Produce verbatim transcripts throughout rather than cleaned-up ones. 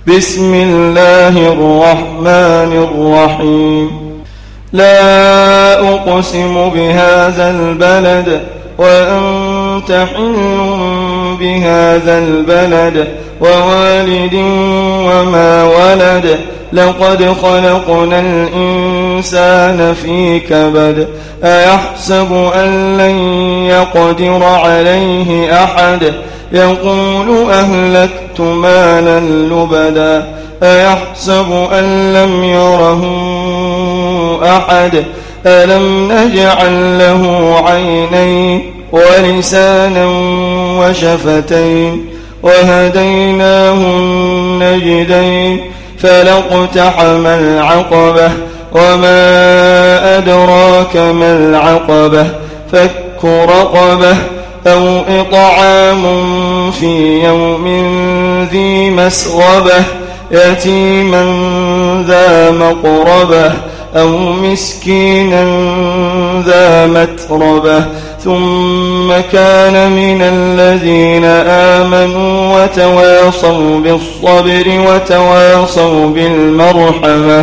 بسم الله الرحمن الرحيم لا أقسم بهذا البلد وأنت حل بهذا البلد ووالد وما ولد لقد خلقنا الإنسان في كبد أيحسب أن لن يقدر عليه أحد يقول أهلكت مالا لبدا أيحسب أن لم يره أحد ألم نجعل له عينين ولسانا وشفتين وهديناه النجدين فلاقتحم العقبة وما أدراك ما العقبة فك رقبة أو إطعام في يوم ذي مسغبة يتيما ذا مقربة أو مسكينا ذا متربة ثم كان من الذين آمنوا وتواصوا بالصبر وتواصوا بالمرحمة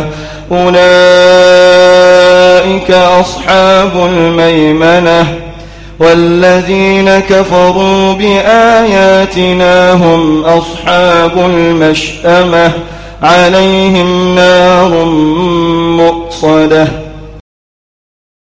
أولئك أصحاب الميمنة والذين كفروا بآياتنا هم أصحاب المشأمة عليهم نار مؤصدة